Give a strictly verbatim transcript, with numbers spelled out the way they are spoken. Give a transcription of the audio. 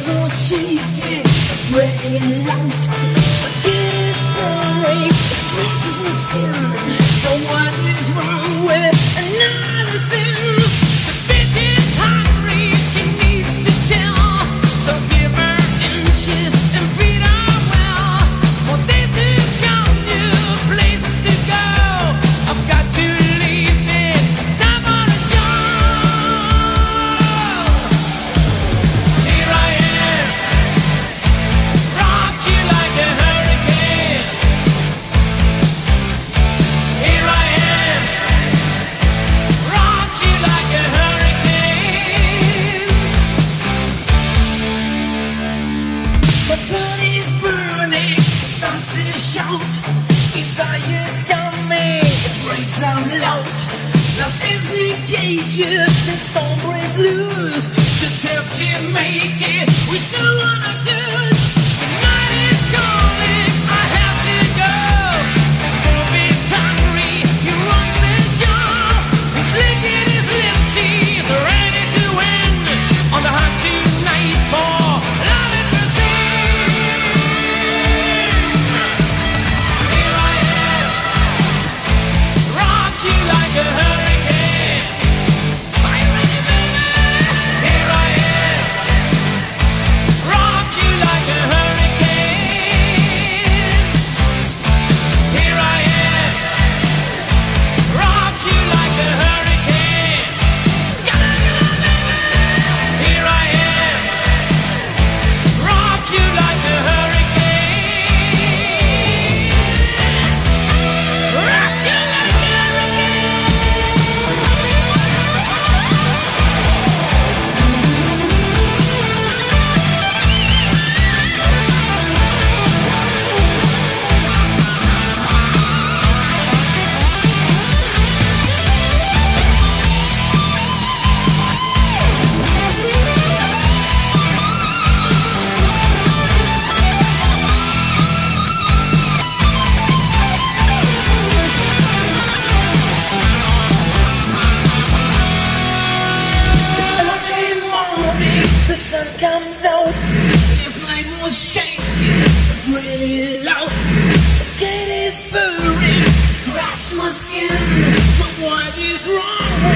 was shaking, praying loud. Again it's burning, it reaches my skin. So what is wrong with another sin? The bitch is hungry, she needs to tell. So give her inches and feed her well. More days to come, new places to go. I've got to leave this time for the job. Here I am, rock you like a hurricane. Here I am, rock you like a hurricane. My body's burning, it starts to shout. Desire's coming, it breaks out loud. Lost is the cages and storm breaks loose. Just have to make it, we still wanna choose. The night is calling, I have to go. The movie's hungry, he runs the show. He's licking his lips, he's ready to win. On the hunt tonight for love and mercy. Here I am, rock you like a hurricane. Are you ready, baby? Here I am, rock you like a hurricane. Here I am, rock you like a hurricane. Come on, come on, baby. Here I am, rock you like a hurricane. Rock you like a hurricane. It's early morning, the sun comes out. This night was shaking, really loud. The gate is burning, scratch my skin. So what is wrong?